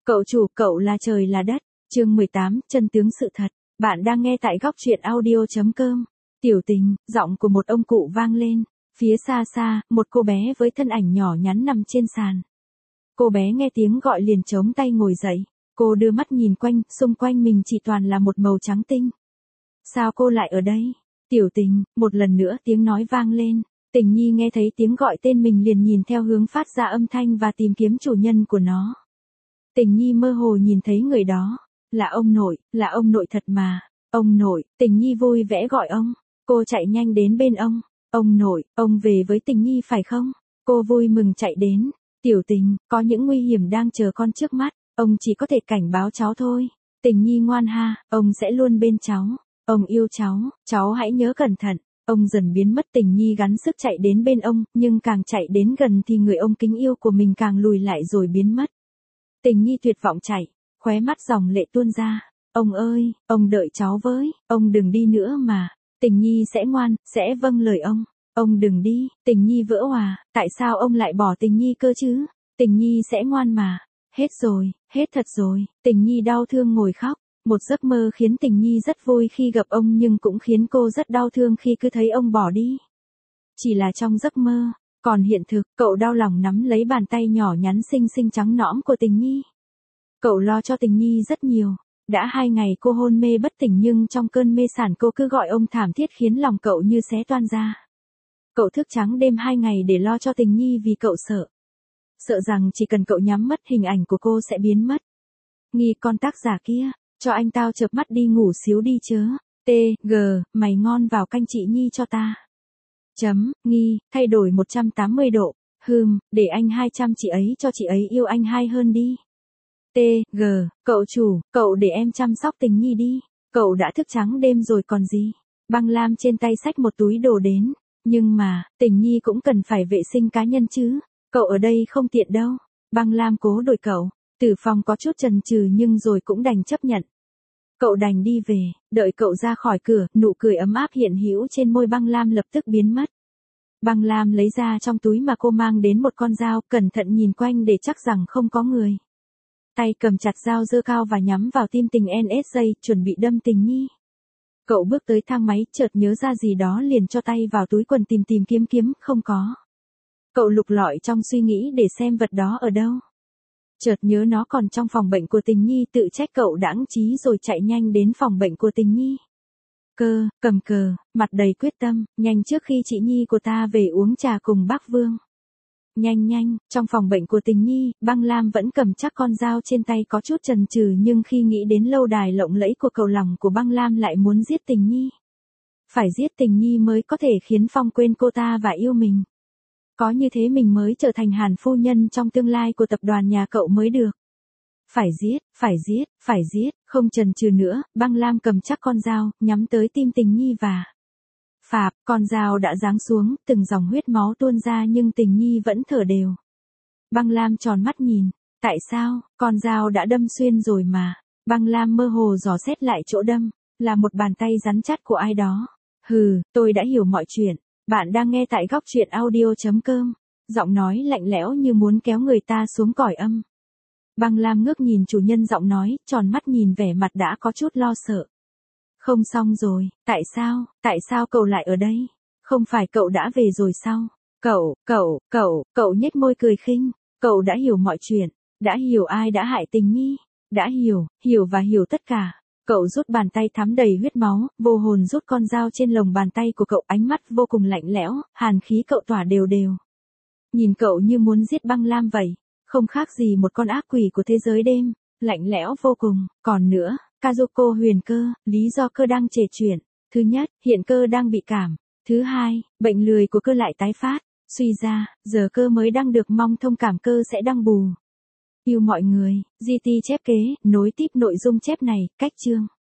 Cậu chủ, cậu là trời là đất. Chương 18, chân tướng sự thật. Bạn đang nghe tại góc truyện audio.com. Tiểu Tình, giọng của một ông cụ vang lên. Phía xa xa, một cô bé với thân ảnh nhỏ nhắn nằm trên sàn. Cô bé nghe tiếng gọi liền chống tay ngồi dậy. Cô đưa mắt nhìn quanh, xung quanh mình chỉ toàn là một màu trắng tinh. Sao cô lại ở đây? Tiểu Tình, một lần nữa tiếng nói vang lên. Tình Nhi nghe thấy tiếng gọi tên mình liền nhìn theo hướng phát ra âm thanh và tìm kiếm chủ nhân của nó. Tình Nhi mơ hồ nhìn thấy người đó. Là ông nội thật mà. Ông nội, Tình Nhi vui vẻ gọi ông. Cô chạy nhanh đến bên ông. Ông nội, ông về với Tình Nhi phải không? Cô vui mừng chạy đến. Tiểu Tình, có những nguy hiểm đang chờ con trước mắt. Ông chỉ có thể cảnh báo cháu thôi. Tình Nhi ngoan ha, ông sẽ luôn bên cháu. Ông yêu cháu hãy nhớ cẩn thận. Ông dần biến mất. Tình Nhi gắng sức chạy đến bên ông, nhưng càng chạy đến gần thì người ông kính yêu của mình càng lùi lại rồi biến mất. Tình Nhi tuyệt vọng chạy, khóe mắt dòng lệ tuôn ra. Ông ơi, ông đợi cháu với, ông đừng đi nữa mà. Tình Nhi sẽ ngoan, sẽ vâng lời ông. Ông đừng đi. Tình Nhi vỡ òa, tại sao ông lại bỏ Tình Nhi cơ chứ? Tình Nhi sẽ ngoan mà. Hết rồi, hết thật rồi. Tình Nhi đau thương ngồi khóc. Một giấc mơ khiến Tình Nhi rất vui khi gặp ông nhưng cũng khiến cô rất đau thương khi cứ thấy ông bỏ đi. Chỉ là trong giấc mơ, còn hiện thực, cậu đau lòng nắm lấy bàn tay nhỏ nhắn xinh xinh trắng nõn của Tình Nhi. Cậu lo cho Tình Nhi rất nhiều. Đã 2 ngày cô hôn mê bất tỉnh nhưng trong cơn mê sản cô cứ gọi ông thảm thiết khiến lòng cậu như xé toan ra. Cậu thức trắng đêm 2 ngày để lo cho Tình Nhi vì cậu sợ. Sợ rằng chỉ cần cậu nhắm mắt hình ảnh của cô sẽ biến mất. Nghi con tác giả kia, cho anh tao chợp mắt đi ngủ xíu đi chớ. T.G. Mày ngon vào canh chị Nhi cho ta. Nghi, thay đổi 180 độ. Để anh 200 chị ấy cho chị ấy yêu anh hay hơn đi. T.G. Cậu chủ, cậu để em chăm sóc Tình Nhi đi. Cậu đã thức trắng đêm rồi còn gì. Băng Lam trên tay xách một túi đồ đến. Nhưng mà, Tình Nhi cũng cần phải vệ sinh cá nhân chứ. Cậu ở đây không tiện đâu. Băng Lam cố đổi cậu. Tử Phong có chút chần chừ nhưng rồi cũng đành chấp nhận. Cậu đành đi về, đợi cậu ra khỏi cửa, nụ cười ấm áp hiện hữu trên môi Băng Lam lập tức biến mất. Băng Lam lấy ra trong túi mà cô mang đến một con dao, cẩn thận nhìn quanh để chắc rằng không có người. Tay cầm chặt dao giơ cao và nhắm vào tim Tình NSJ, chuẩn bị đâm Tình Nhi. Cậu bước tới thang máy, chợt nhớ ra gì đó liền cho tay vào túi quần tìm kiếm, không có. Cậu lục lọi trong suy nghĩ để xem vật đó ở đâu. Chợt nhớ nó còn trong phòng bệnh của Tình Nhi, tự trách cậu đãng trí rồi chạy nhanh đến phòng bệnh của Tình Nhi. Cầm cờ, mặt đầy quyết tâm, nhanh trước khi chị Nhi của ta về uống trà cùng bác Vương. Nhanh, trong phòng bệnh của Tình Nhi, Băng Lam vẫn cầm chắc con dao trên tay có chút chần chừ nhưng khi nghĩ đến lâu đài lộng lẫy của cậu lòng của Băng Lam lại muốn giết Tình Nhi. Phải giết Tình Nhi mới có thể khiến Phong quên cô ta và yêu mình. Có như thế mình mới trở thành Hàn phu nhân trong tương lai của tập đoàn nhà cậu mới được. Phải giết, không chần chừ nữa, Băng Lam cầm chắc con dao, nhắm tới tim Tình Nhi và phạp, con dao đã giáng xuống, từng dòng huyết máu tuôn ra nhưng Tình Nhi vẫn thở đều. Băng Lam tròn mắt nhìn, tại sao, con dao đã đâm xuyên rồi mà. Băng Lam mơ hồ dò xét lại chỗ đâm, là một bàn tay rắn chắc của ai đó. Tôi đã hiểu mọi chuyện. Bạn đang nghe tại góc truyện audio.com. Giọng nói lạnh lẽo như muốn kéo người ta xuống cõi âm. Băng Lam ngước nhìn chủ nhân giọng nói, tròn mắt nhìn vẻ mặt đã có chút lo sợ. Không xong rồi, tại sao cậu lại ở đây? Không phải cậu đã về rồi sao? Cậu nhếch môi cười khinh. Cậu đã hiểu mọi chuyện, đã hiểu ai đã hại Tình Nhi. Đã hiểu và hiểu tất cả. Cậu rút bàn tay thắm đầy huyết máu, vô hồn rút con dao trên lồng bàn tay của cậu, ánh mắt vô cùng lạnh lẽo, hàn khí cậu tỏa đều đều. Nhìn cậu như muốn giết Băng Lam vậy, không khác gì một con ác quỷ của thế giới đêm, lạnh lẽo vô cùng. Còn nữa, Kazuko huyền cơ, lý do cơ đang trề chuyển. Thứ nhất, hiện cơ đang bị cảm. Thứ hai, bệnh lười của cơ lại tái phát. Suy ra, giờ cơ mới đang được mong thông cảm cơ sẽ đăng bù. Yêu mọi người, GT chép kế, nối tiếp nội dung chép này, cách chương.